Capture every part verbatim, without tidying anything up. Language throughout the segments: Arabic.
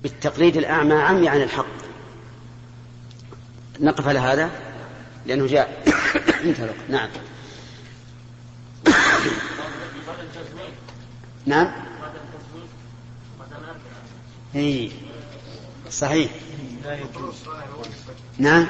بالتقليد الأعمى عمي عن الحق. نقف على هذا لأنه جاء نعم نعم اي صحيح نعم.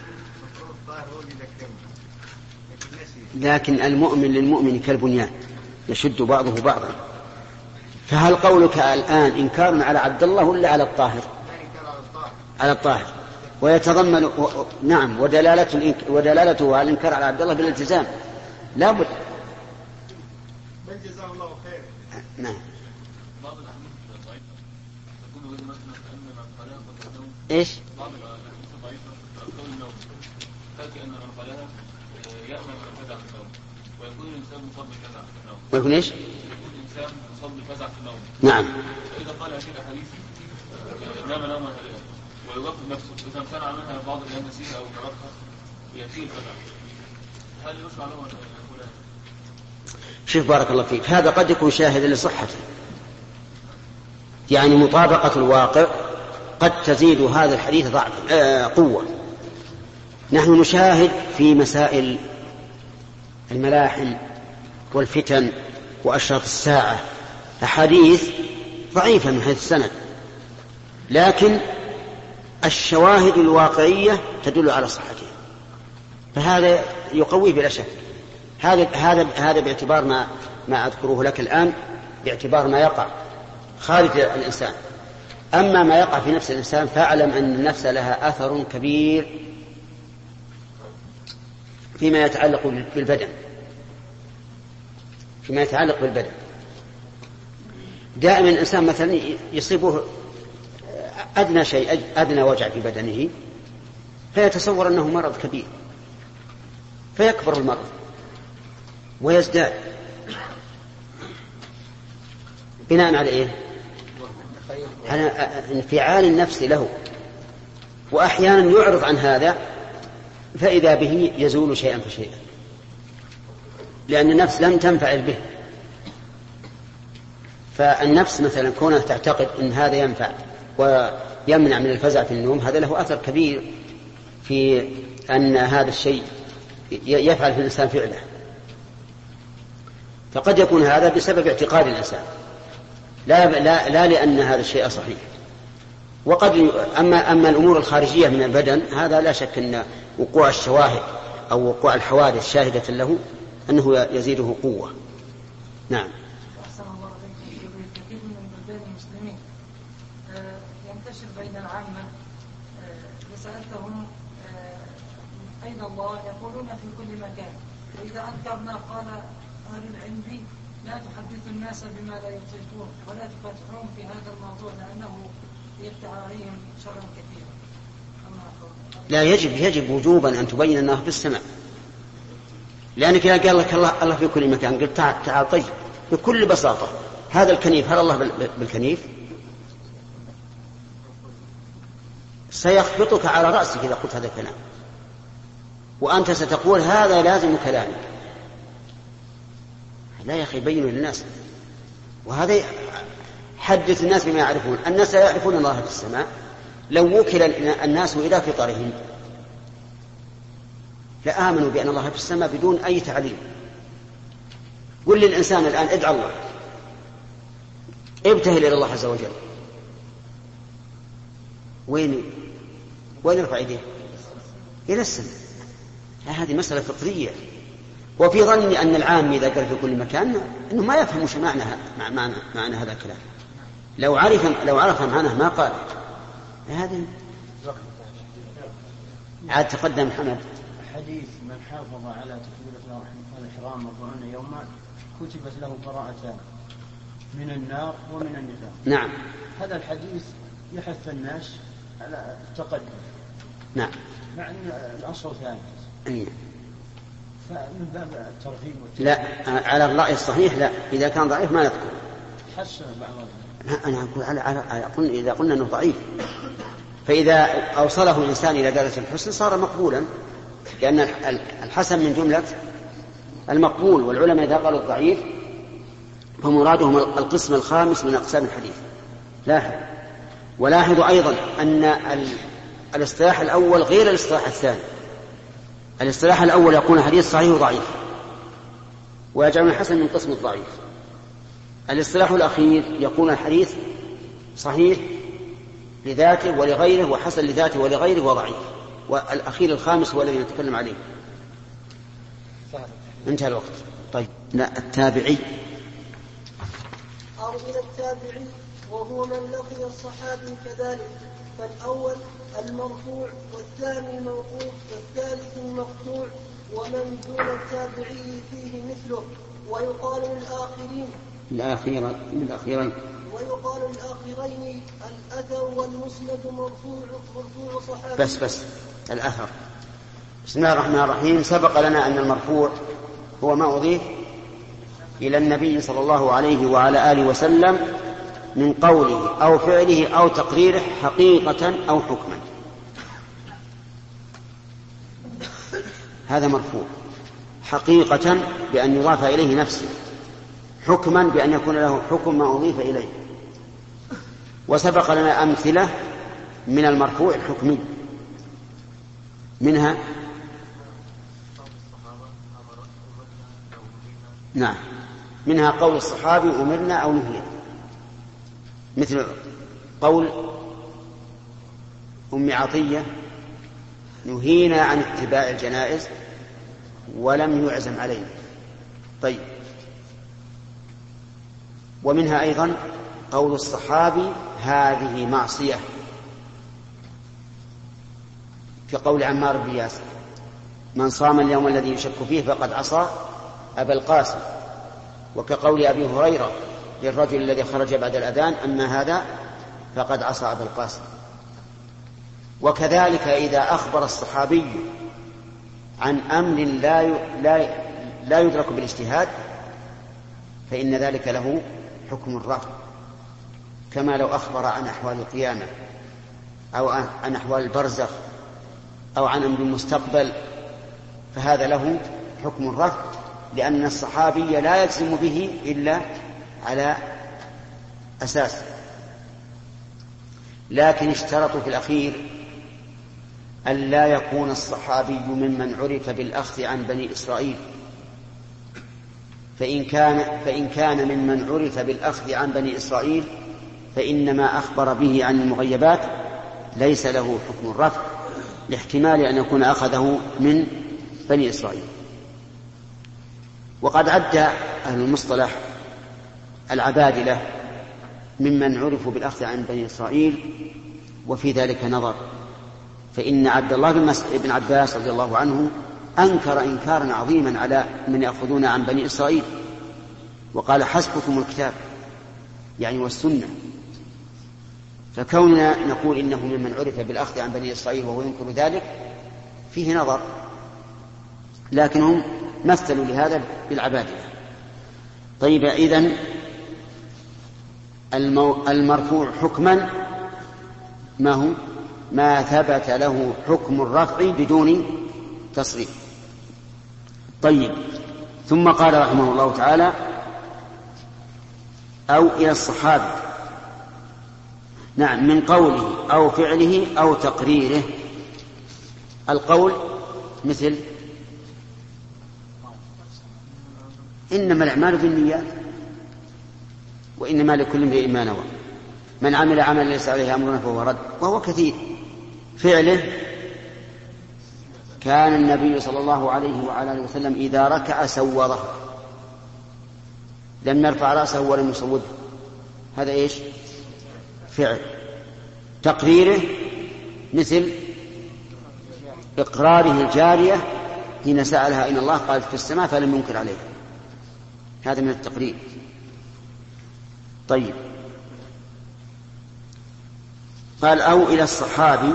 لكن المؤمن للمؤمن كالبنيان يشد بعضه بعضا. فهل قولك الآن إنكار على عبد الله ولا على الطاهر؟ على الطاهر. ويتضمن و... نعم ودلالته ودلالته على الإنكار على عبد الله بالالتزام لا بد. بل جزاه الله خير. نعم. ايش؟ بعض الاحاديث الضعيفه تقول النوم تاتي ان من قالها يامن من فزع في النوم ويكون الانسان مصاب بفزع في النوم. ويكون ايش؟ يكون الانسان مصاب بفزع في النوم. نعم. فاذا قال هذه الاحاديث نام نوما هادئا ويوقف نفسه اذا امتنع منها بعض الايام نسيها او تركها ياتيه الفزع، هل يشرع له ان يقول؟ شوف بارك الله فيك، هذا قد يكون شاهدا لصحته، يعني مطابقة الواقع قد تزيد هذا الحديث ضعف آه قوة. نحن نشاهد في مسائل الملاحم والفتن وأشراط الساعة أحاديث ضعيفة من حيث السند، لكن الشواهد الواقعية تدل على صحتها، فهذا يقوي بلا شك. هذا هذا هذا باعتبار ما ما أذكره لك الآن، باعتبار ما يقع خارج الإنسان. أما ما يقع في نفس الإنسان فاعلم أن النفس لها أثر كبير فيما يتعلق بالبدن، فيما يتعلق بالبدن. دائما الإنسان مثلا يصيبه أدنى شيء، أدنى وجع في بدنه، فيتصور أنه مرض كبير، فيكبر المرض ويزداد بناء على إيه؟ على انفعال النفس له. وأحيانا يعرض عن هذا فإذا به يزول شيئا فشيئا، لأن النفس لم تنفعل به. فالنفس مثلا كونها تعتقد أن هذا ينفع ويمنع من الفزع في النوم، هذا له أثر كبير في أن هذا الشيء يفعل في الإنسان فعله. فقد يكون هذا بسبب اعتقاد الإنسان، لا, لا, لا لأن هذا الشيء صحيح. وقد أما, أما الأمور الخارجية من البدن، هذا لا شك أن وقوع الشواهد أو وقوع الحوادث شاهدة له أنه يزيده قوة. نعم. أحسن الله عليكم. في كثير من بلدان المسلمين ينتشر بين العامة سألتهم أين الله يقولون في كل مكان، وإذا أنكرنا قال أهل العلم لا تحدثوا الناس بما لا يطيقون ولا تفتحون في هذا الموضوع لأنه يفتح عليهم شرا كثيرا. لا، يجب يجب وجوبا أن تبين أنه في السماء، لأنك إذا قال لك الله الله في كل مكان قلت تعال تعال طيب بكل بساطة هذا الكنيف، هل الله بالكنيف؟ سيخبطك على رأسك إذا قلت هذا الكلام، وأنت ستقول هذا لازم كلامك. لا يا أخي، بينوا للناس، وهذا حدث الناس بما يعرفون. الناس لا يعرفون الله في السماء، لو وكل الناس إلى فطرهم لآمنوا بأن الله في السماء بدون أي تعليم. قل للإنسان الآن ادعى الله، ابتهل إلى الله عز وجل، وين وين يرفع يديه؟ إلى السماء. هذه مسألة فطرية. وفي ظني أن العام إذا قال في كل مكان أنه ما يفهم وش معنى معنى معنى هذا الكلام. لو عرف لو عرف معناه ما قال هذا. عاد تقدم محمد. حديث من حافظ على تكبيرة الإحرام أربعين يوما كتبت له براءتان من النار ومن النفاق. نعم. هذا الحديث يحث الناس على التقدم. نعم. مع أن الأصل ثابت. أيه. فمن باب الترغيب والترهيب. لا، على الرأي الصحيح لا، إذا كان ضعيف ما نذكر. حسن بعض. لا، أنا أقول على على أقول إذا قلنا إنه ضعيف، فإذا أوصله الإنسان إلى درجة الحسن صار مقبولا، لأن الحسن من جملة المقبول. والعلماء إذا قالوا الضعيف فمرادهم القسم الخامس من أقسام الحديث. لا، ولاحظوا أيضا أن الاصطلاح الأول غير الاصطلاح الثاني. الاصطلاح الأول يكون حديث صحيح وضعيف، ويجعل الحسن من قسم الضعيف. الاصطلاح الأخير يكون الحديث صحيح لذاته ولغيره، وحسن لذاته ولغيره، وضعيف. والأخير الخامس هو الذي نتكلم عليه. انتهى الوقت. طيب، لا التابعي. أو إلى التابعي وهو من لقي الصحابي كذلك، فالأول المرفوع والثاني الموقوف والثالث المقطوع، ومن دون التابعي فيه مثله. ويقال للآخرين الأخيرة الأخيرين ويقال للآخرين الأثر والمسند مرفوع مرفوع صحابي. بس بس الأثر. بسم الله الرحمن الرحيم. سبق لنا أن المرفوع هو ما أضيف إلى النبي صلى الله عليه وعلى آله وسلم من قوله أو فعله أو تقريره حقيقة أو حكما. هذا مرفوع حقيقة بأن يضاف إليه نفسه، حكما بأن يكون له حكم ما أضيف إليه. وسبق لنا أمثلة من المرفوع الحكمي، منها نعم منها قول الصحابي أمرنا أو نهينا، مثل قول أم عطية نهينا عن اتباع الجنائز ولم يعزم علينا. طيب، ومنها أيضا قول الصحابي هذه معصية، في قول عمار بن ياسر من صام اليوم الذي يشك فيه فقد عصى أبا القاسم. وكقول أبي هريرة للرجل الذي خرج بعد الأذان أما هذا فقد عصى أبا القاسم. وكذلك إذا أخبر الصحابي عن أمر لا لا لا يدرك بالاجتهاد فإن ذلك له حكم الرفع، كما لو أخبر عن أحوال القيامة أو عن أحوال البرزخ أو عن أمر المستقبل، فهذا له حكم الرفع، لأن الصحابي لا يجزم به إلا على أساس. لكن اشترطوا في الأخير أن لا يكون الصحابي ممن عرف بالأخذ عن بني إسرائيل، فإن كان, فإن كان ممن عرف بالأخذ عن بني إسرائيل فإنما أخبر به عن المغيبات ليس له حكم الرفع، لاحتمال أن يكون أخذه من بني إسرائيل. وقد عد أهل المصطلح العبادلة ممن عرفوا بالأخذ عن بني إسرائيل، وفي ذلك نظر، فإن عبد الله بن عباس رضي الله عنه أنكر إنكارا عظيما على من يأخذون عن بني إسرائيل، وقال حسبكم الكتاب يعني والسنة. فكوننا نقول إنه ممن عرف بالأخذ عن بني إسرائيل وهو ينكر ذلك فيه نظر، لكنهم مثلوا لهذا بالعبادة. طيب، إذن المرفوع حكما ما هو؟ ما ثبت له حكم الرفع بدون تصريف. طيب، ثم قال رحمه الله تعالى أو إلى الصحابة، نعم، من قوله أو فعله أو تقريره. القول مثل إنما الأعمال بالنيات وإنما لكل امرئ ما نوى، من عمل عملا ليس عليه أمرنا فهو رد، وهو كثير. فعله كان النبي صلى الله عليه وعلى آله وسلم إذا ركع سوره، لم يرفع رأسه ولم يصوده، هذا إيش؟ فعل. تقريره مثل إقراره الجارية حين سألها إن الله قالت في السماء فلم ينكر عليه، هذا من التقرير. طيب، قال أو إلى الصحابي،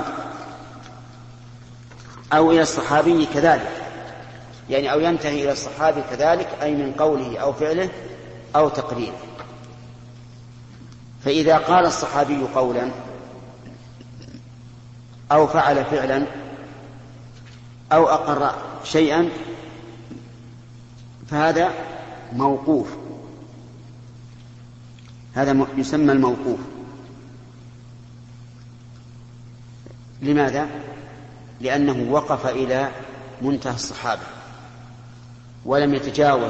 أو إلى الصحابي كذلك، يعني أو ينتهي إلى الصحابي كذلك، أي من قوله أو فعله أو تقريره. فإذا قال الصحابي قولا أو فعل فعلا أو أقر شيئا فهذا موقوف، هذا يسمى الموقوف. لماذا؟ لأنه وقف إلى منتهى الصحابة ولم يتجاوز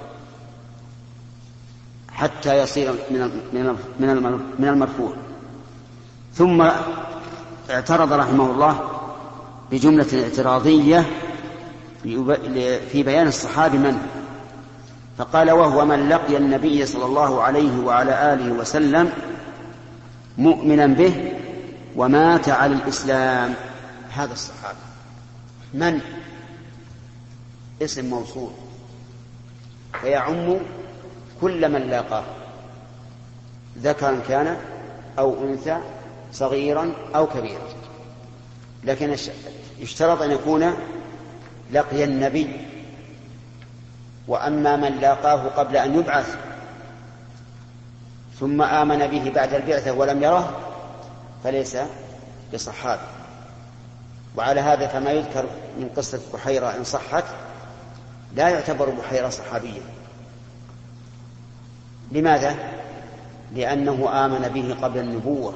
حتى يصير من المرفوع. ثم اعترض رحمه الله بجملة اعتراضية في بيان الصحابي من، فقال: وهو من لقي النبي صلى الله عليه وعلى آله وسلم مؤمنا به ومات على الإسلام. هذا الصحابي من؟ اسم موصول فيعم كل من لاقاه، ذكرا كان أو أنثى، صغيرا أو كبيرا، لكن يشترط أن يكون لقي النبي. وأما من لاقاه قبل أن يبعث ثم آمن به بعد البعثة ولم يره فليس بصحابي. وعلى هذا فما يذكر من قصة بحيرة إن صحت لا يعتبر بحيرة صحابيا. لماذا؟ لأنه آمن به قبل النبوة،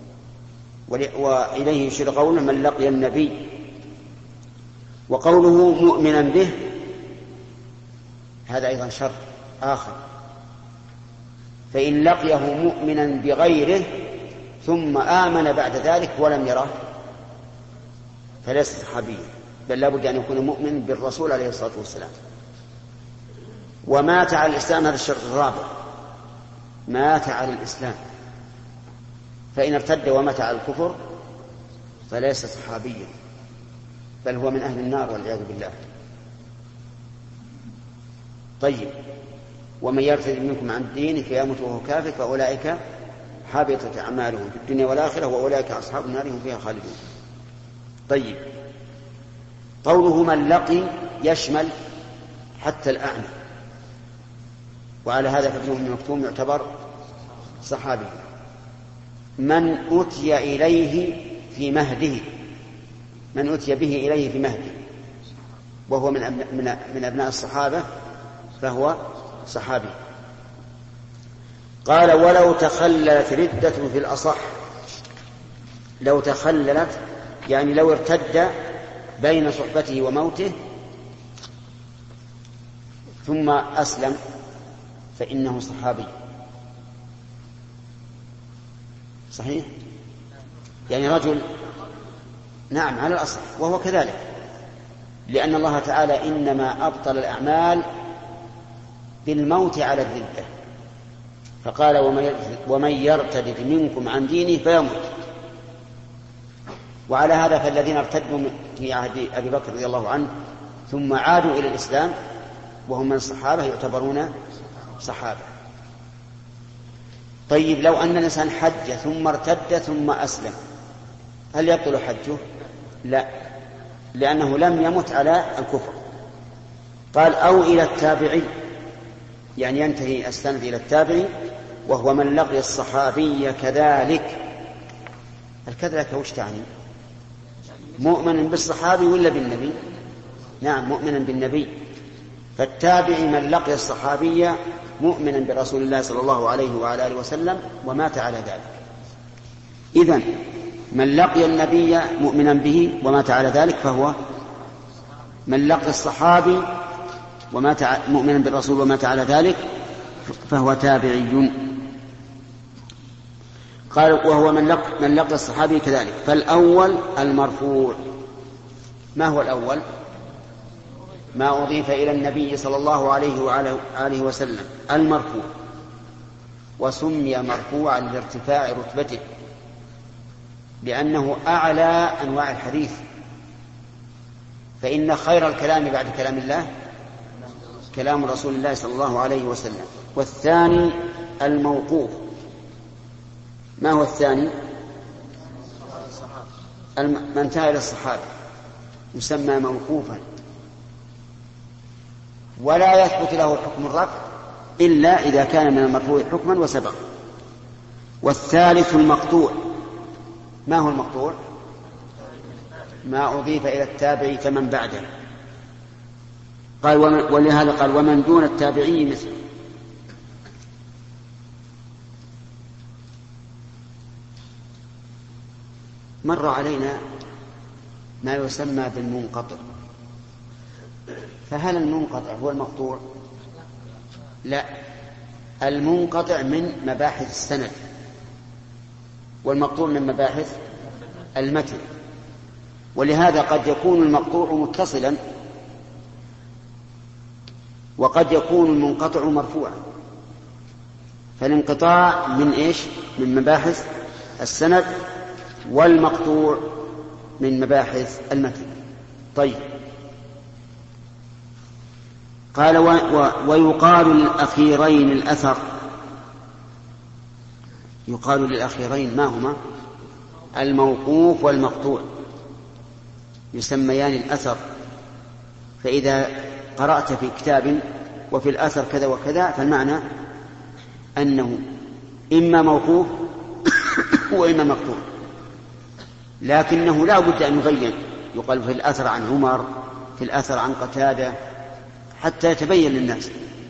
وإليه يشير قوله من لقي النبي. وقوله مؤمنا به هذا أيضا شرط آخر، فإن لقيه مؤمنا بغيره ثم آمن بعد ذلك ولم يره فليس صحابيا، بل لا بد أن يكون مؤمن بالرسول عليه الصلاة والسلام. ومات على الإسلام، هذا الشرط الرابع، مات على الإسلام، فإن ارتد ومات على الكفر فليس صحابيا، بل هو من أهل النار والعياذ بالله. طيب، ومن يرتد منكم عن دينه فيمت وهو كافر فأولئك حبطت أعمالهم في الدنيا والآخرة وأولئك أصحاب النار هم فيها خالدون. طيب، قوله من لقي يشمل حتى الأعمى، وعلى هذا فابن أم مكتوم يعتبر صحابي. من أتي إليه في مهده، من أتي به إليه في مهده وهو من أبناء, من أبناء الصحابة فهو صحابي. قال: ولو تخللت ردة في الأصح. لو تخللت يعني لو ارتد بين صحبته وموته ثم أسلم فإنه صحابي. صحيح؟ يعني رجل، نعم على الأصح، وهو كذلك، لأن الله تعالى إنما أبطل الأعمال بالموت على الردة، فقال: ومن يرتد منكم عن دينه فيموت. وعلى هذا فالذين ارتدوا في عهد أبي بكر رضي الله عنه ثم عادوا إلى الإسلام وهم من الصحابة يعتبرون صحابة. طيب، لو أن الإنسان حج ثم ارتد ثم أسلم هل يبطل حجه؟ لا، لأنه لم يمت على الكفر. قال: أو إلى التابعي، يعني ينتهي السند إلى التابعي، وهو من لقي الصحابي كذلك. الكذلك وش تعني؟ مؤمن بالصحابي ولا بالنبي؟ نعم، مؤمنا بالنبي. فالتابعي من لقي الصحابي مؤمنا برسول الله صلى الله عليه وعلى آله وسلم ومات على ذلك. إذن من لقي النبي مؤمنا به ومات على ذلك فهو من لقي الصحابي ومات مؤمنا بالرسول ومات على ذلك فهو تابعي. قال: وهو من لقي, من لقي الصحابي كذلك. فالأول المرفوع. ما هو الأول؟ ما أضيف إلى النبي صلى الله عليه وعلى آله وسلم، المرفوع، وسمي مرفوعا لارتفاع رتبته لأنه أعلى أنواع الحديث، فإن خير الكلام بعد كلام الله كلام رسول الله صلى الله عليه وسلم. والثاني الموقوف. ما هو الثاني؟ من انتهى إلى الصحابة يسمى موقوفا، ولا يثبت له حكم الرفع إلا إذا كان من المرفوع حكما وسبق. والثالث المقطوع. ما هو المقطوع؟ ما أضيف إلى التابعي فمن بعده. قال: ولهذا قال: ومن دون التابعي مثل. مر علينا ما يسمى بالمنقطع، فهل المنقطع هو المقطوع؟ لا، المنقطع من مباحث السند، والمقطوع من مباحث المتن. ولهذا قد يكون المقطوع متصلا، وقد يكون المنقطع مرفوعا. فالانقطاع من ايش؟ من مباحث السند، والمقطوع من مباحث المتن. طيب، قال و... و... ويقال للأخيرين الأثر. يقال للأخيرين ما هما؟ الموقوف والمقطوع، يسميان الأثر. فإذا قرأت في كتاب وفي الأثر كذا وكذا، فالمعنى أنه إما موقوف وإما مقطوع، لكنه لا بد أن يبين. يقال في الأثر عن عمر، في الأثر عن قتادة، حتى يتبين للناس.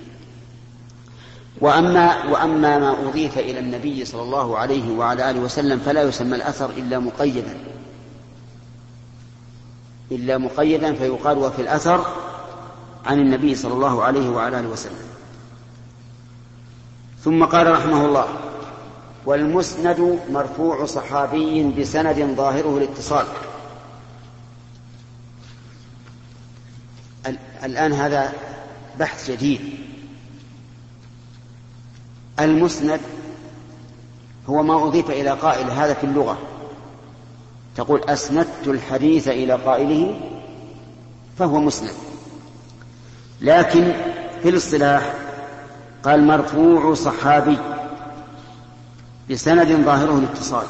وأما, وأما ما أضيف إلى النبي صلى الله عليه وعلى آله وسلم فلا يسمى الأثر إلا مقيدا إلا مقيدا فيقال وفي الأثر عن النبي صلى الله عليه وعلى آله وسلم. ثم قال رحمه الله: والمسند مرفوع صحابي بسند ظاهره الاتصال. الآن هذا بحث جديد. المسند هو ما أضيف إلى قائل، هذا في اللغة تقول أسندت الحديث إلى قائله فهو مسند. لكن في الاصطلاح قال مرفوع صحابي بسند ظاهره الاتصال،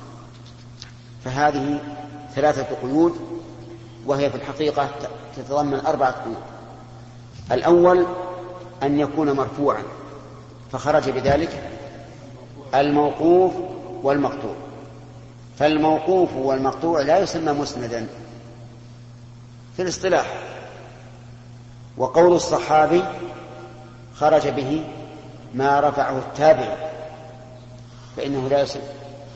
فهذه ثلاثة قيود، وهي في الحقيقة تتضمن أربعة قيود. الأول أن يكون مرفوعا، فخرج بذلك الموقوف والمقطوع. فالموقوف والمقطوع لا يسمى مسندا في الاصطلاح. وقول الصحابي خرج به ما رفعه التابع، فإنه لا يسمى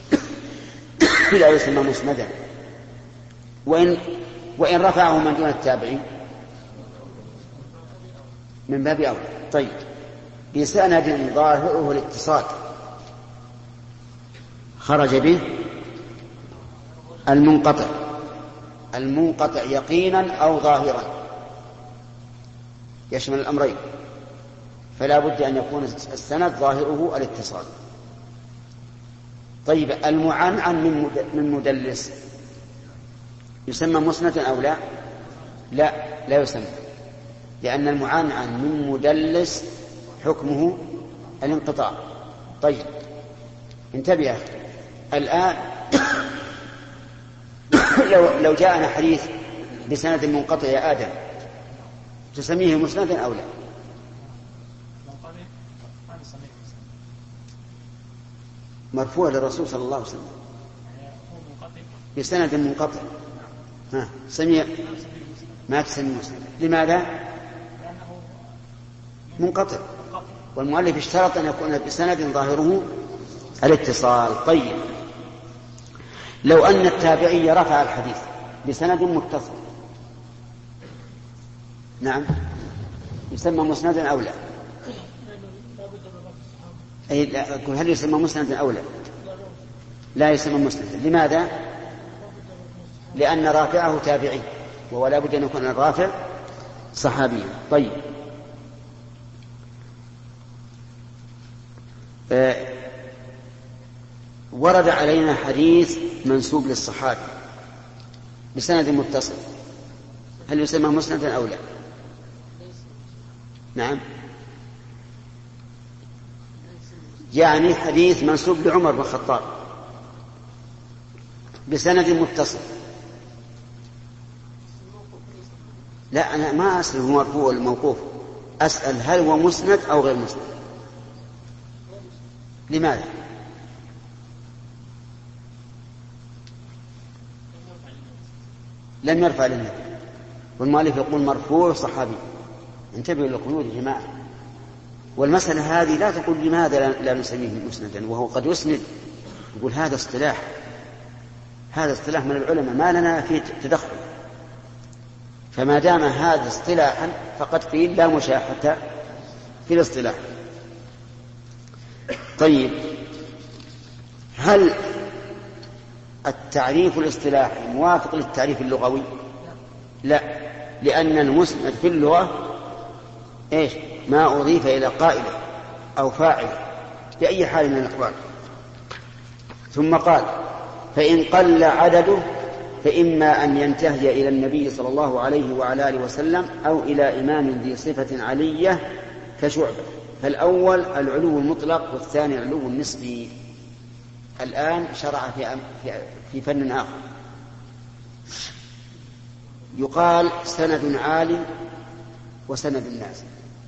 لا يسمى مسندا، وإن وإن رفعه من دون التابعين من باب أولى. طيب، بسند ظاهره الاتصال خرج به المنقطع. المنقطع يقينا أو ظاهرا يشمل الأمرين، فلا بد أن يكون السند ظاهره الاتصال. طيب، المعنعن من مدلس يسمى مسندا أو لا؟ لا، لا يسمى، لأن المعنعن من مدلس حكمه الانقطاع. طيب، انتبه الآن. لو, لو جاءنا حديث بسند منقطع يا آدم، تسميه مسندا أو لا؟ مرفوع للرسول صلى الله عليه وسلم بسند منقطع، ها سمي ما تسمي مسند. لماذا؟ منقطع، والمؤلف اشترط أن يكون بسند ظاهره الاتصال. طيب، لو أن التابعي رفع الحديث بسند متصل، نعم، يسمى مسندا أو لا؟ أي هل يسمى مسندا أو لا؟ لا يسمى مسندا. لماذا؟ لأن رافعه تابعي، ولا بد أن يكون الرافع صحابيا. طيب، آه ورد علينا حديث منسوب للصحابي بسند متصل، هل يسمى مسندا أو لا؟ نعم، يعني حديث منسوب لعمر بن الخطاب بسند متصل. لا، أنا ما أسأل هو مرفوع ولا موقوف، أسأل هل هو مسند أو غير مسند. لماذا؟ لم يرفع للنبي، والمؤلف يقول مرفوع صحابي. انتبهوا للقيود يا جماعة. والمسألة هذه لا تقول لماذا لا نسميه مسندا وهو قد يسند، يقول هذا اصطلاح، هذا اصطلاح من العلماء ما لنا فيه تدخل، فما دام هذا اصطلاحا فقد قيل لا مشاحة في الاصطلاح. طيب، هل التعريف الاصطلاحي موافق للتعريف اللغوي؟ لا، لأن المسند في اللغة إيش؟ ما أضيف إلى قائله أو فاعله بأي حال من الأحوال. ثم قال: فإن قل عدده فإما أن ينتهي إلى النبي صلى الله عليه وعلى آله وسلم أو إلى إمام ذي صفة علية كشعبة. فالأول العلو المطلق والثاني العلو النسبي. الآن شرع في في فن آخر، يقال سند عالي وسند نازل،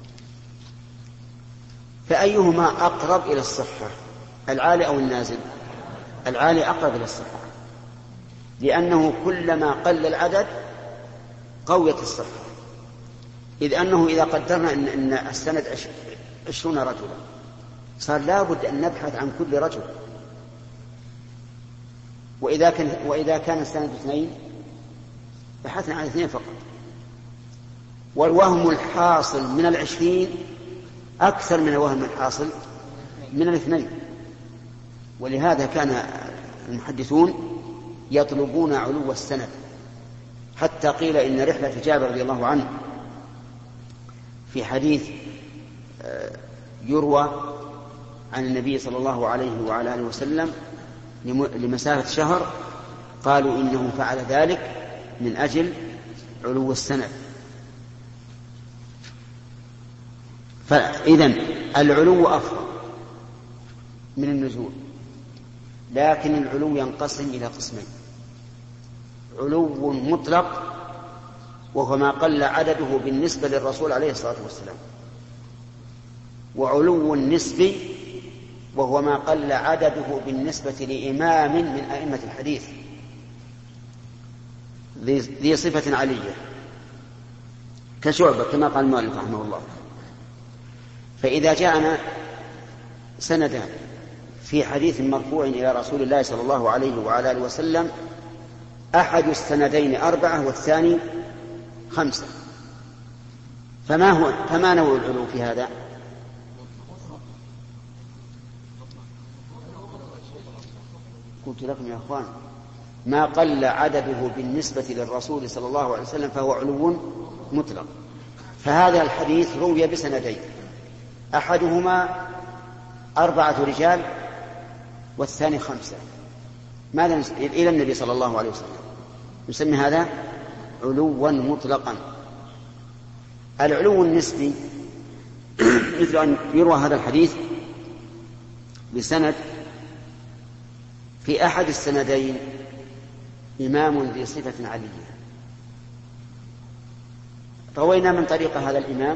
فأيهما أقرب إلى الصحة، العالي أو النازل؟ العالي أقرب إلى الصحة، لأنه كلما قل العدد قويت الصحة، إذ أنه إذا قدرنا إن, إن السند عشرون رجلا صار لابد أن نبحث عن كل رجل، وإذا كان, وإذا كان السند اثنين بحثنا عن اثنين فقط. والوهم الحاصل من العشرين أكثر من الوهم الحاصل من الاثنين، ولهذا كان المحدثون يطلبون علو السند، حتى قيل إن رحلة جابر رضي الله عنه في حديث يروى عن النبي صلى الله عليه وعلى آله وسلم لمسافة شهر، قالوا إنه فعل ذلك من أجل علو السند. فإذن العلو أفضل من النزول، لكن العلو ينقسم إلى قسمين: علو مطلق وهو ما قل عدده بالنسبة للرسول عليه الصلاة والسلام، وعلو نسبي وهو ما قل عدده بالنسبة لإمام من أئمة الحديث ذي صفة علية كشعبة كما قال المؤلف رحمه الله. فإذا جاءنا سندان في حديث مرفوع إلى رسول الله صلى الله عليه وعلى آله وسلم، أحد السندين أربعة والثاني خمسة، فما هو فما نوع العلو في هذا؟ قلت لكم يا أخوان ما قل عدده بالنسبة للرسول صلى الله عليه وسلم فهو علو مطلق. فهذا الحديث روي بسندين، أحدهما أربعة رجال والثاني خمسة، ماذا إلى النبي صلى الله عليه وسلم، نسمي هذا علوا مطلقا. العلو النسبي مثل أن يروى هذا الحديث بسند في أحد السندين إمام ذي صفة علية، روينا من طريق هذا الإمام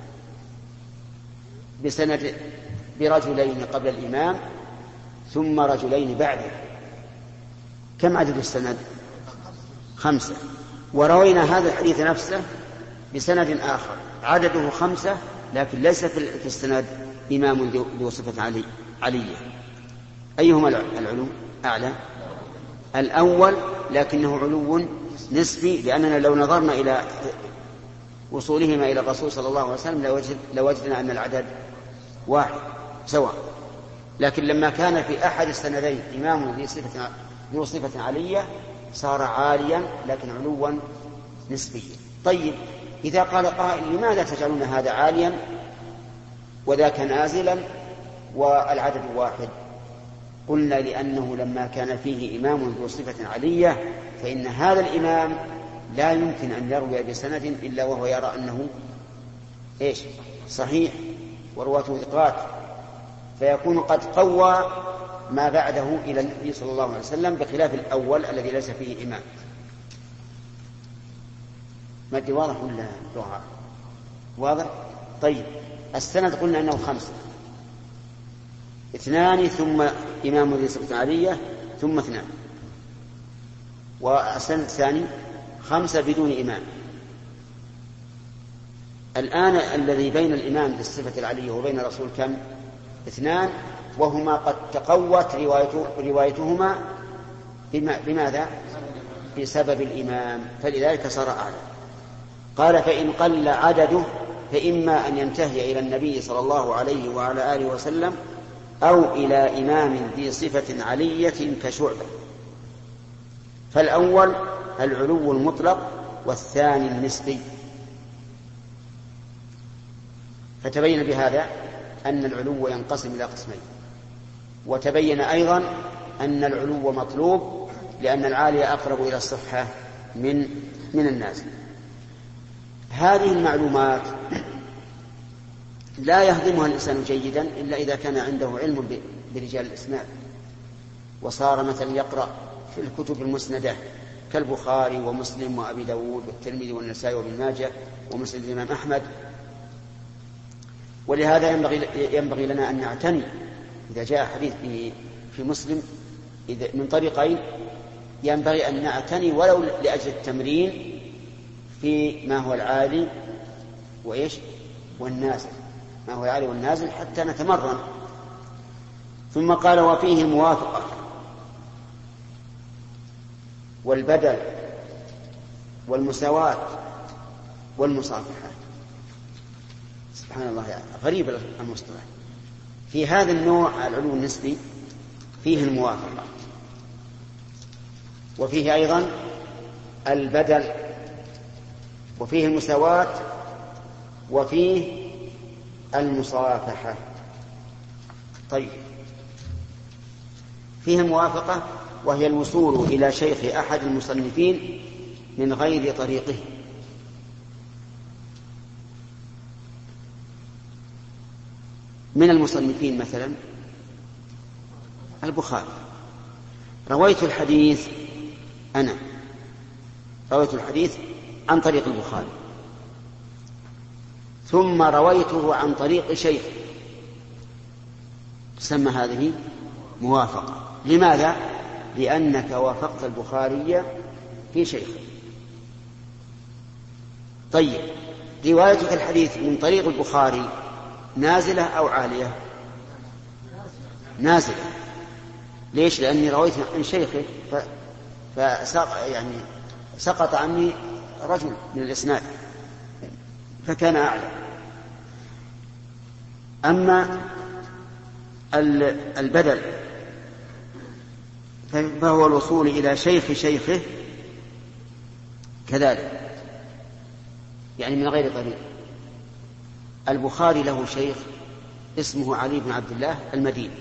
بسند برجلين قبل الإمام ثم رجلين بعده، كم عدد السند؟ خمسة. وروينا هذا الحديث نفسه بسند آخر عدده خمسة لكن ليس في السند إمام ذو صفة علي علية. أيهما العلو أعلى؟ الأول، لكنه علو نسبي، لأننا لو نظرنا إلى وصولهما إلى الرسول صلى الله عليه وسلم لوجدنا أن العدد واحد سواء، لكن لما كان في أحد السندين إمام ذي صفة ذو صفة علية صار عاليا لكن علوا نسبيا. طيب، إذا قال قائل لماذا تجعلون هذا عاليا وذاك نازلا والعدد واحد؟ قلنا لأنه لما كان فيه إمام ذو صفة علية فإن هذا الإمام لا يمكن أن يروي بسند إلا وهو يرى أنه إيش؟ صحيح ورواته ثقات، فيكون قد قوى ما بعده إلى النبي صلى الله عليه وسلم، بخلاف الأول الذي ليس فيه إمام. مادي واضح ولا لغة؟ واضح؟ طيب، السند قلنا أنه خمسة، اثنان ثم إمام ذي صفة علية ثم اثنان، والسند الثاني خمسة بدون إمام. الآن الذي بين الإمام بالصفة العلية وبين الرسول كم؟ اثنان، وهما قد تقوت روايته روايتهما بماذا؟ بسبب الإمام، فلذلك صار أعلى. قال فإن قل عدده فإما أن ينتهي إلى النبي صلى الله عليه وعلى آله وسلم أو إلى إمام ذي صفة علية كشعبة. فالأول العلو المطلق والثاني النسبي. فتبين بهذا أن العلو ينقسم إلى قسمين، وتبين أيضا أن العلو مطلوب لأن العالي أقرب إلى الصحة من من النازل. هذه المعلومات لا يهضمها الإنسان جيدا إلا إذا كان عنده علم برجال الإسناد، وصار مثلا يقرأ في الكتب المسندة كالبخاري ومسلم وأبي داود والترمذي والنسائي وابن ماجه ومسند الإمام أحمد. ولهذا ينبغي, ينبغي لنا أن نعتني إذا جاء حديث في مسلم من طريقين، ينبغي أن نعتني ولو لأجل التمرين في ما هو العالي وإيش والنازل، ما هو العالي والنازل حتى نتمرن. ثم قال وفيه الموافقة والبدل والمساواة والمصافحة. سبحان الله، يعني غريب المصطلح. في هذا النوع العلو النسبي فيه الموافقة، وفيه أيضا البدل، وفيه المساواة، وفيه المصافحة. طيب، فيه الموافقة وهي الوصول إلى شيخ أحد المصنفين من غير طريقه. من المصنفين مثلا البخاري، رويت الحديث أنا رويت الحديث عن طريق البخاري، ثم رويته عن طريق شيخ، تسمى هذه موافقة. لماذا؟ لأنك وافقت البخاري في شيخ. طيب، روايتك الحديث من طريق البخاري نازلة أو عالية؟ نازلة. ليش؟ لأني رويت عن شيخه فسقط يعني سقط عني رجل من الإسناد فكان أعلى. أما البدل فهو الوصول إلى شيخ شيخه كذلك، يعني من غير طريق. البخاري له شيخ اسمه علي بن عبد الله المديني،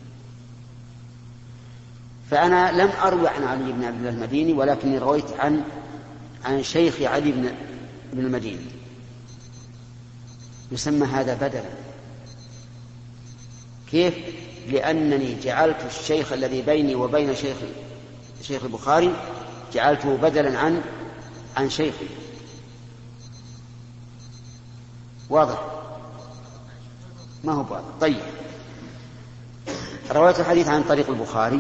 فأنا لم أروي عن علي بن عبد الله المديني، ولكني رويت عن عن شيخ علي بن بن المديني. يسمى هذا بدلا. كيف؟ لأنني جعلت الشيخ الذي بيني وبين شيخ شيخ البخاري جعلته بدلا عن عن شيخي. واضح؟ ما هو واضح؟ طيب، رويت الحديث عن طريق البخاري،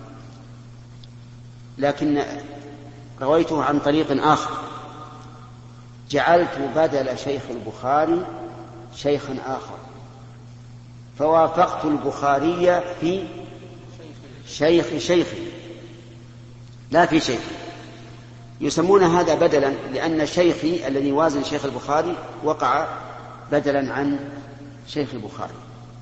لكن رويته عن طريق آخر، جعلت بدل شيخ البخاري شيخا آخر، فوافقت البخاري في شيخ شيخي لا في شيخ. يسمون هذا بدلا لأن شيخي الذي يوازن شيخ البخاري وقع بدلا عن شيخ البخاري.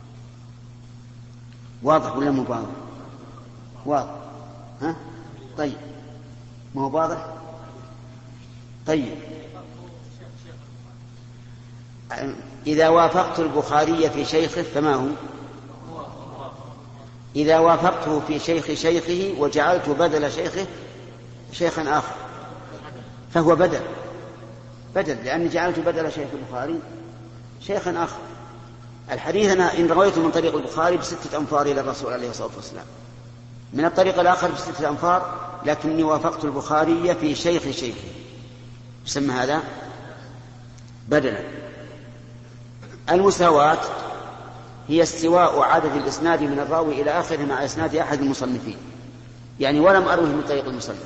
واضح ولا مو واضح؟ واضح. ها؟ طيب، ما هو واضح؟ طيب، إذا وافقت البخاري في شيخه فما هو؟ إذا وافقته في شيخ شيخه وجعلت بدل شيخه شيخا آخر فهو بدل بدل لأني جعلت بدل شيخ البخاري شيخا آخر. الحديث أنا إن رويته من طريق البخاري بستة أنفار إلى الرسول عليه الصلاة والسلام، من الطريق الآخر بستة أنفار، لكني وافقت البخاري في شيخ شيخه، يسمى هذا بدلا. المساواة هي استواء عدد الإسناد من الراوي إلى آخره مع إسناد أحد المصنفين، يعني ولم أروه من طريق المصنف.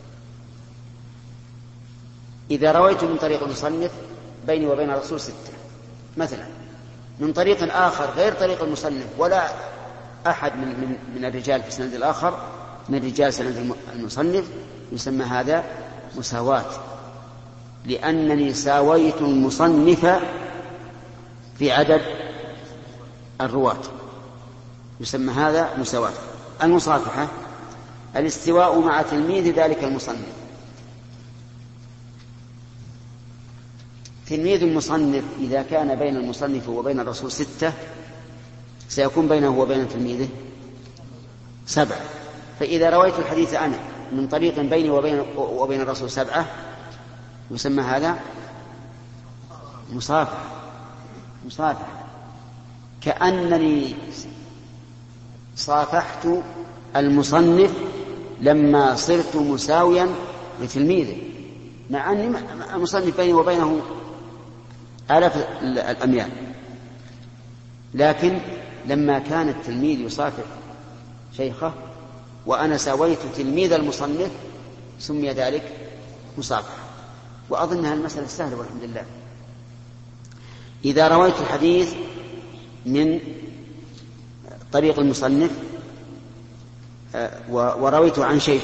إذا رويت من طريق المصنف بيني وبين الرسول ستة مثلا، من طريق آخر غير طريق المصنف ولا أحد من, من, من الرجال في السند الآخر من رجال سند المصنف يسمى هذا مساواة، لأنني ساويت المصنف في عدد الرواة، يسمى هذا مساواة. المصافحة الاستواء مع تلميذ ذلك المصنف. تلميذ المصنف إذا كان بين المصنف وبين الرسول ستة سيكون بينه وبين تلميذه سبعة، فإذا رويت الحديث أنا من طريق بيني وبين, وبين الرسول سبعة يسمى هذا مصافحة. مصافحة كأنني صافحت المصنف لما صرت مساويا لتلميذه، مع أن المصنف بيني وبينه آلاف الأميال، لكن لما كان التلميذ يصافح شيخه وأنا ساويت تلميذ المصنف سمي ذلك مصافحة. وأظنها المسألة سهلة والحمد لله. إذا رويت الحديث من طريق المصنف ورويته عن شيخ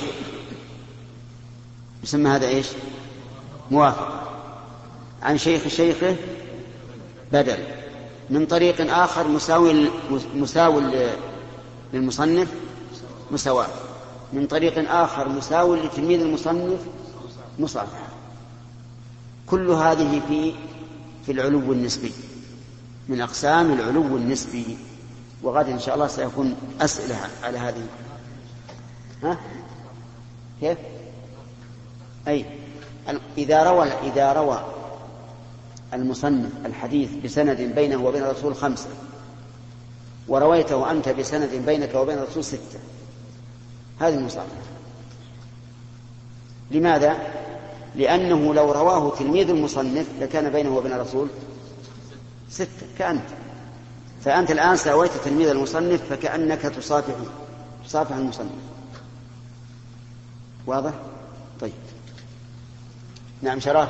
يسمى هذا إيش؟ موافق. عن شيخ شيخه بدل. من طريق آخر مساوي مساوي للمصنف مساواة. من طريق آخر مساوي لتلميذ المصنف مصافحة. كل هذه في في العلو النسبي، من أقسام العلو النسبي. وغدا إن شاء الله سيكون أسئلة على هذه. ها؟ كيف؟ أي إذا روى إذا روى المصنف الحديث بسند بينه وبين الرسول خمسة ورويته أنت بسند بينك وبين الرسول ستة، هذه المصافحة. لماذا؟ لأنه لو رواه تلميذ المصنف لكان بينه وبين الرسول ستة كأنت، فأنت الآن ساويت تلميذ المصنف فكأنك تصافح تصافح المصنف. واضح؟ طيب. نعم شراف.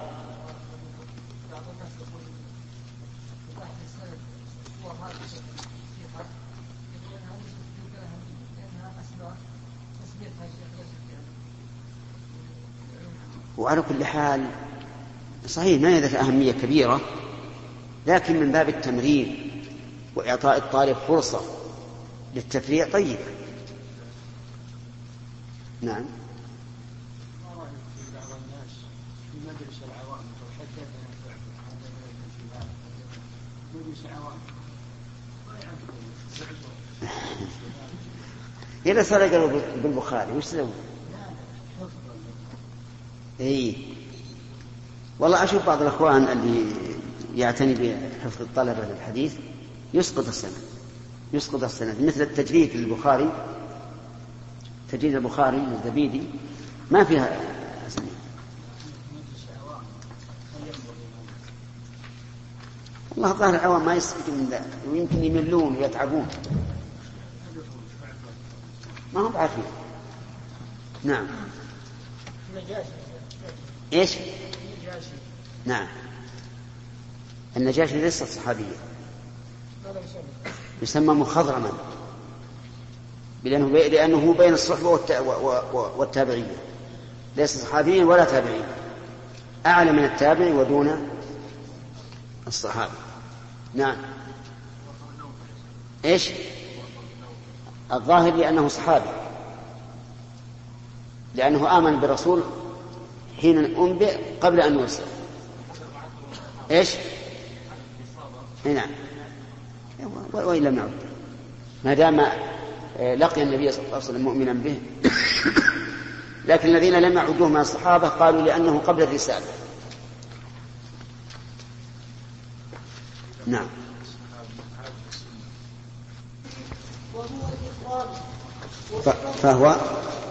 وعلى كل حال صحيح ما يذكر أهمية كبيرة، لكن من باب التمرين وإعطاء الطالب فرصة للتفريع طيب. نعم. إذا سرق بالبخاري وش سوي؟ إيه والله أشوف بعض الأخوان اللي يعتني بحفظ الطلبة للحديث يسقط السند يسقط السند مثل التجريد للبخاري، تجريد البخاري للزبيدي ما فيها أسانيد. والله ظاهر العوام ما يستفيدون من ذلك ويمكن يملون ويتعبون ما هم عارفين. نعم. إيش؟ نعم. النجاشي ليست صحابية، يسمى مخضرما لأنه لأنه بين الصحبة والتابعية، ليس صحابيا ولا تابعيا، أعلى من التابع ودون الصحابة. نعم. إيش؟ الظاهر لأنه صحابي، لأنه آمن بالرسول حين أنبئ قبل أن يرسل. إيش؟ نعم. وإن لم نعد ما دام لقي النبي صلى الله عليه وسلم مؤمنا به. لكن الذين لم يعدوه من الصحابة قالوا لأنه قبل الرسالة. نعم. فهو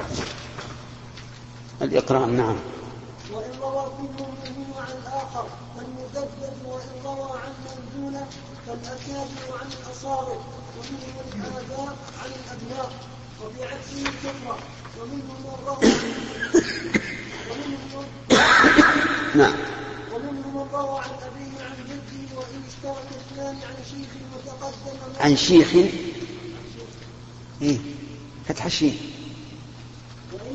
الإقرام. نعم. وإن روى كل منهما عن الآخر فالمدبر، وإن روى عن منزولة فالأكابر عن الأصاغر، ومنهم الآباء عن الأبناء، وفي عكسه الكثرة، ومنهم من روى ومنهم نعم. ومنهم من روى عن أبيه عن جده، وإن اشترك اثنان عن شيخ متقدم عن شيخ إيه فتح الشين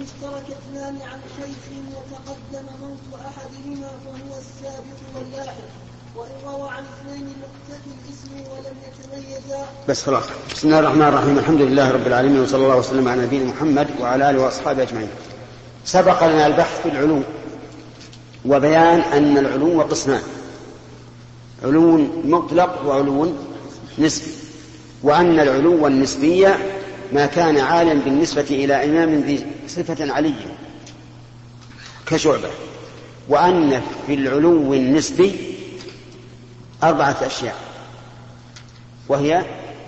اشترك اثنان عن شيخ وتقدم موت أحدهما فهو السابق واللاحق، وإن روى عن اثنين مقتفي الاسم ولم يتميزا. بس خلاص. بسم الله الرحمن الرحيم، الحمد لله رب العالمين، وصلى الله وسلم على نبينا محمد وعلى آله وأصحابه أجمعين. سبق لنا البحث في العلو وبيان أن العلو قسمان: علو مطلق وعلو نسبي، وأن العلو النسبي ما كان عاليا بالنسبة إلى إمام ذي صفة علية كشعبة، وأن في العلو النسبي أربعة أشياء، وهي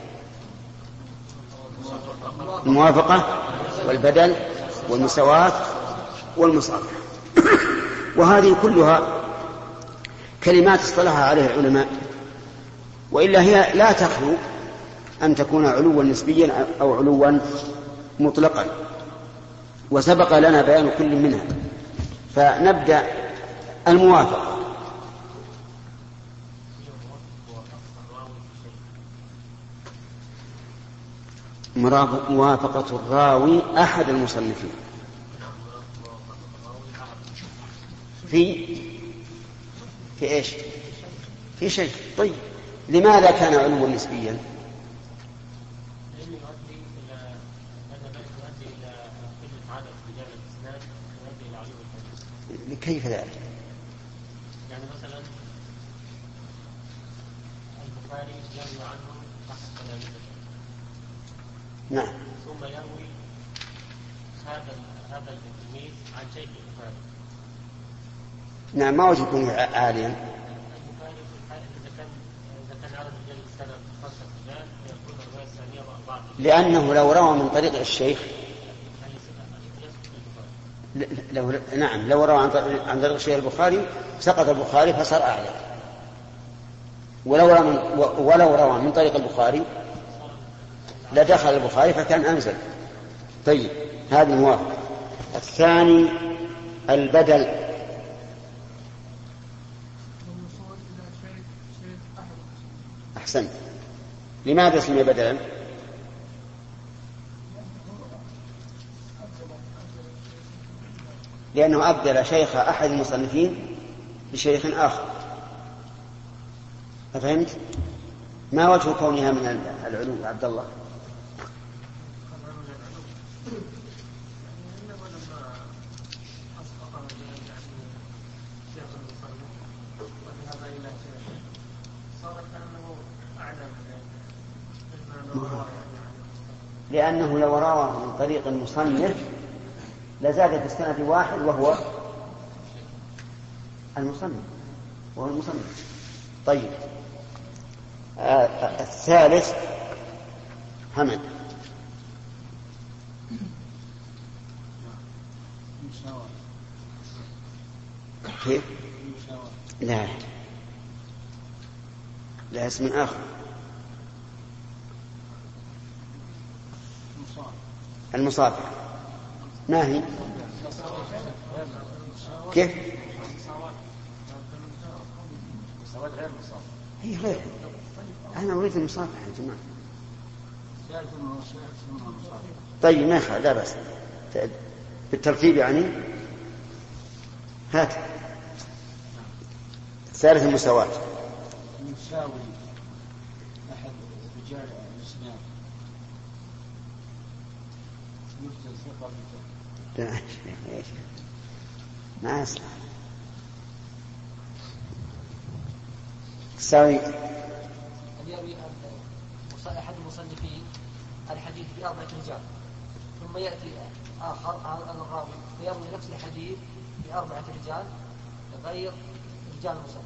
الموافقة والبدل والمساواة والمصالحة. وهذه كلها كلمات اصطلح عليها العلماء، وإلا هي لا تخلو أن تكون علوا نسبيا أو علوا مطلقا، وسبق لنا بيان كل منها. فنبدأ الموافقة. موافقة الراوي أحد المصنفين في في إيش؟ في شيء. طيب لماذا كان علوا نسبيا؟ كيف ذلك؟ يعني مثلا البخاري يروي عنه تحت ثلاثين، نعم، ثم يروي هذا هذا التلميذ عن شيخ البخاري. نعم، ما وجه يكون عاليا؟ البخاري اذا كان اذا كان عدد رجال السنه خمسه رجال يكون الروايه الثانيه واربعه، لانه لو روى من طريق الشيخ لو نعم لو روى عن طريق الشيخ البخاري سقط البخاري فصار أعلى، ولو روى من ولو روى من طريق البخاري لدخل البخاري فكان أنزل. طيب هذا الموافق. الثاني البدل. أحسن. لماذا اسمه بدلا؟ لأنه أبدل شيخ أحد المصنفين بشيخ آخر. أفهمت؟ ما وجه كونها من العلو عبد الله؟ لأنه لو روى من طريق المصنف لزاد في السند واحد وهو المصنف وهو المصنف. طيب آه الثالث حمد. كيف؟ لا لا اسم آخر. المصافحة. ما هي؟ كيف؟ هي غير. أنا أريد المصافحة يا جماعة. طيب ما يخالف، لا بس بالترتيب يعني. هات الثالث المساواة. يساوي أحد رجال الإسلام يفضل ثقة لا ما أسمع. تساوي أن يروي أحد المصنفين الحديث بأربعة رجال ثم يأتي آخر على الراوي فيروي نفس الحديث بأربعة رجال غير رجال المصنف،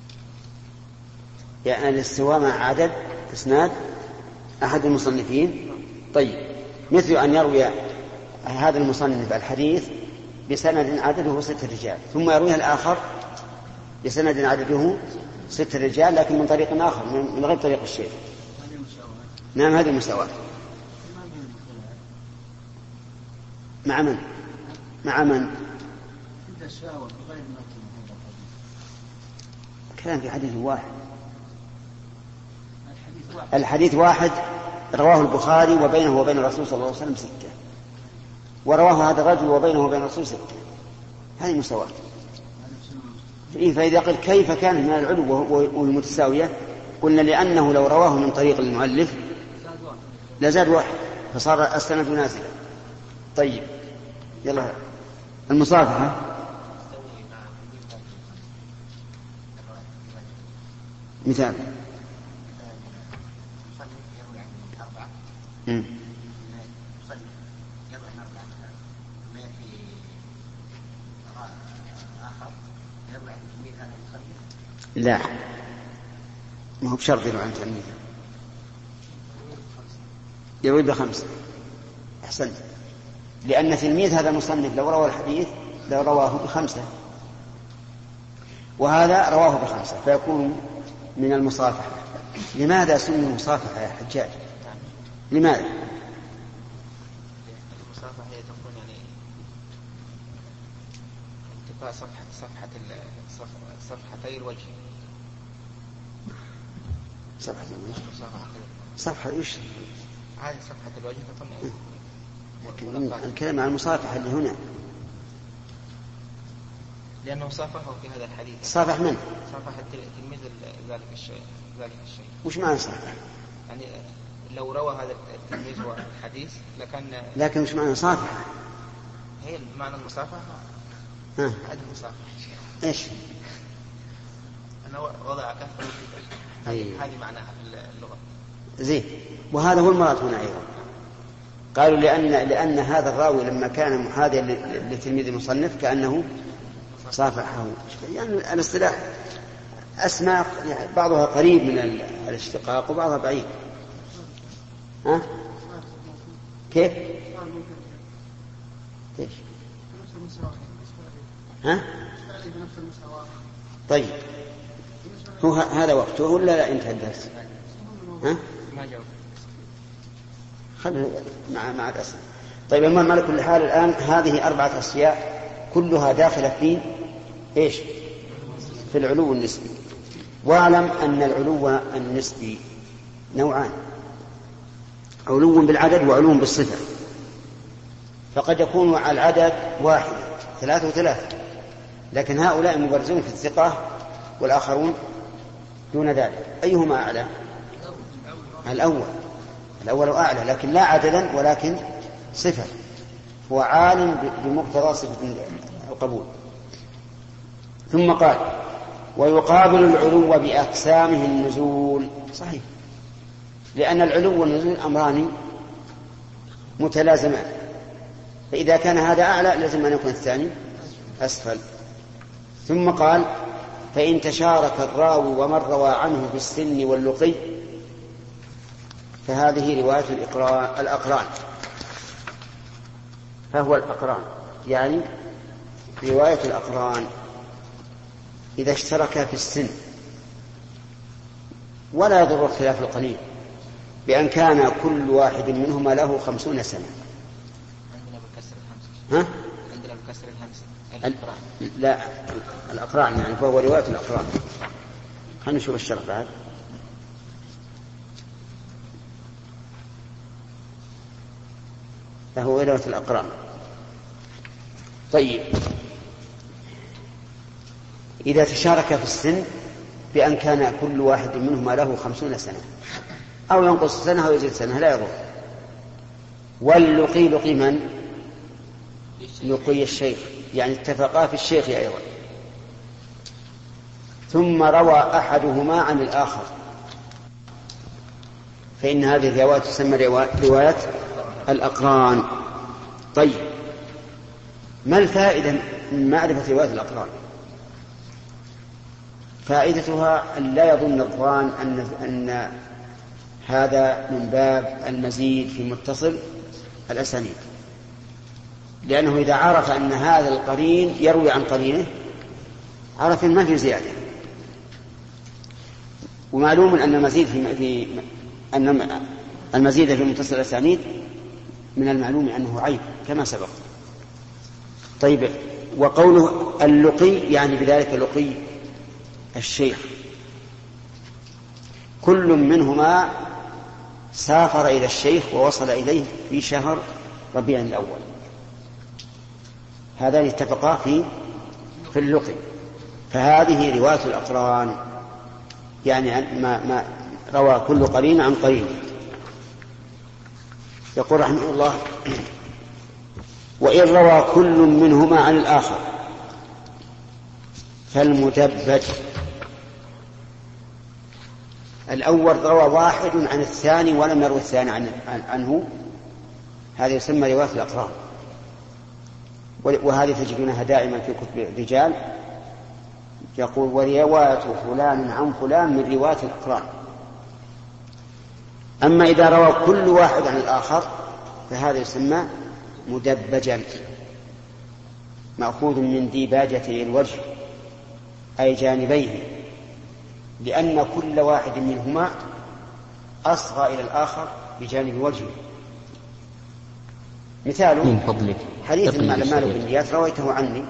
يعني الاستواء مع عدد إسناد أحد المصنفين. طيب مثل أن يروي هذا المصنف الحديث بسند عدده ستة رجال ثم يرويها الآخر بسند عدده ستة رجال لكن من طريق آخر من غير طريق الشيخ. نعم هذه المساواة. مع من؟ مع من؟ كلام في حديث واحد. الحديث واحد رواه البخاري وبينه وبين الرسول صلى الله عليه وسلم ستة. ورواه هذا الرجل وبينه وبين الرسول ستة، هذه مساواة. فإذا قل كيف كان من العلو والمتساوية قلنا لأنه لو رواه من طريق المؤلف لزاد واحد فصار السند نازلا. طيب يلا المصافحة مثال. مم. لا ما هو بشرط يروي عن تلميذه، يروي بخمسة. أحسنت، لأن تلميذ هذا المصنف لو روى الحديث لو رواه بخمسة، وهذا رواه بخمسة فيكون من المصافحة. لماذا سمي مصافحة يا حجاج؟ لماذا؟ المصافحة هي تكون يعني انتفاء صفحة صفحة صفحتي الوجه. صفحة الوجه صفحة إيش؟ هذه صفحة الوجه تكون. لكن الكلام عن المصافحة اللي هنا لأنه صافحه في هذا الحديث. صافح من؟ صافح تلميذ ذلك الشيء ذلك الشيء. وش معنى صافح؟ يعني لو روى هذا التلميذ هو الحديث لكن. لكن وش معنى صافح؟ هي معنى المصافحة. ها. هذه المصافحة. إيش؟ أنا وضع كفه هذه هذه معناها في اللغة. زين، وهذا هو المراد هنا أيضا. قالوا لأن لأن هذا الراوي لما كان محاذيا لتلميذ المصنف كأنه صافحه. يعني الاصطلاح أسماء يعني بعضها قريب من الاشتقاق وبعضها بعيد. ها؟ كيف؟ كيف؟ ها؟ طيب هو هذا وقته ولا لا انتهى الدرس؟ ها؟ ما جاوب. خلنا مع مع الأسف. طيب المهم على كل حال الآن هذه أربعة أشياء كلها داخلة في إيش؟ في العلو النسبي. واعلم أن العلو النسبي نوعان: علو بالعدد وعلو بالصفة. فقد يكون العدد واحد ثلاثة وثلاثة، لكن هؤلاء مبرزون في الثقة والآخرون دون ذلك. أيهما أعلى؟ الأول الأول أعلى، لكن لا عددا ولكن صفة، هو عالم بمقتضى صفة القبول. ثم قال: ويقابل العلو بأقسامه النزول. صحيح، لأن العلو والنزول أمران متلازمان، فإذا كان هذا أعلى لازم أن يكون الثاني أسفل. ثم قال: فإن تشارك الراوي ومن روى عنه في السن واللقي فهذه رواية الأقران. فهو الأقران يعني رواية الأقران إذا اشتركا في السن، ولا يضر اختلاف القليل بأن كان كل واحد منهما له خمسون سنة. عندنا بكسر الهمزة. ها؟ عندنا بكسر الهمزة. الأقران. لا الأقران يعني فهو رواية الأقران. خلنا نشوف الشرح بعد. فهو رواية الأقران. طيب إذا تشارك في السن بأن كان كل واحد منهما له خمسون سنة أو ينقص سنة أو يزيد سنة لا يضر. واللقي لقي من؟ لقي الشيخ، يعني اتفقا في الشيخ أيضا. ثم روى أحدهما عن الآخر فإن هذه الرواية تسمى رواية الأقران. طيب ما الفائدة من معرفة رواية الأقران؟ فائدتها أن لا يظن الظان أن, أن هذا من باب المزيد في متصل الأسانيد، لأنه إذا عرف أن هذا القرين يروي عن قرينه عرف ما في زيادة. ومعلوم أن المزيد في, في أن المزيد في متصل الأسانيد من المعلوم أنه عيب كما سبق. طيب وقوله اللقي يعني بذلك لقي الشيخ، كل منهما سافر إلى الشيخ ووصل إليه في شهر ربيع الأول، هذان اتفقا في في اللقي. فهذه رواية الأقران، يعني ما, ما روى كل قرين عن قرين. يقول رحمه الله: وإن روى كل منهما عن الآخر فالمدبج. الأول روى واحد عن الثاني ولم يروي الثاني عنه، هذا يسمى رواية الأقران، وهذه تجدونها دائما في كتب الرجال، يقول: ورواية فلان عن فلان من رواية الأقران. أما إذا روى كل واحد عن الآخر فهذا يسمى مدبجا، مأخوذ من ديباجة الوجه أي جانبيه، لأن كل واحد منهما أصغى إلى الآخر بجانب وجهه. مثال حديث المال بالنيات رويته عني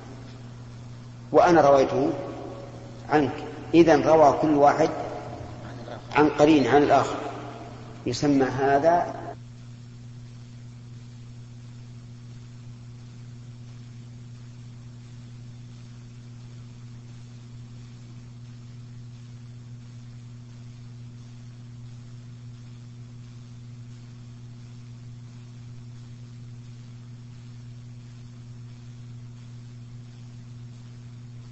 وأنا رويته عنك، إذن روى كل واحد عن قرين عن الآخر، يسمى هذا